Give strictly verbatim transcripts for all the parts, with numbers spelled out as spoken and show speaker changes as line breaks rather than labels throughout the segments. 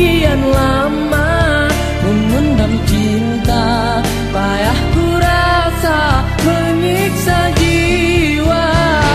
sekian lama memendam cinta, payah ku rasa menyiksa jiwa.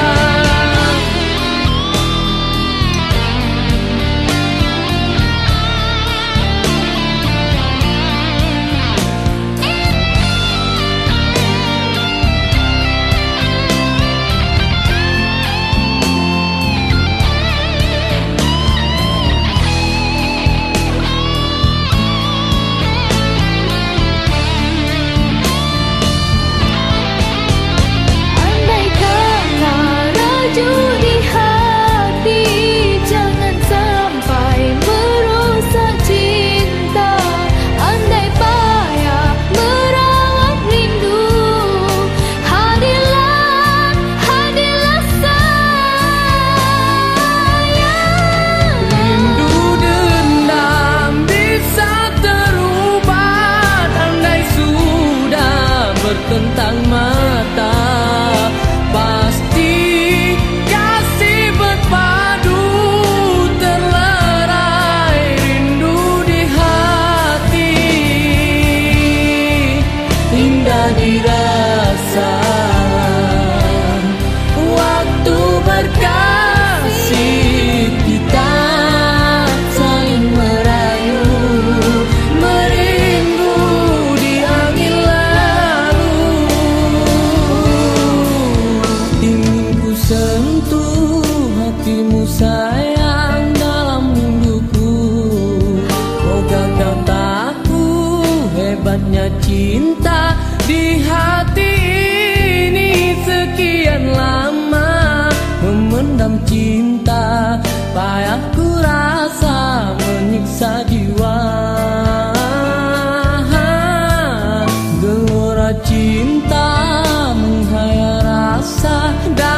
Tentang mata pasti kasih berpadu, terlerai rindu di hati, indah dirasa waktu berkasih, kita saling merayu merindu di angin lalu. Sentuh hatimu sayang dalam rinduku, moga kau tahu hebatnya cinta di hati ini. Sekian lama memendam cinta, payah ku rasa menyiksa jiwa. Gelora cinta menghayal rasa.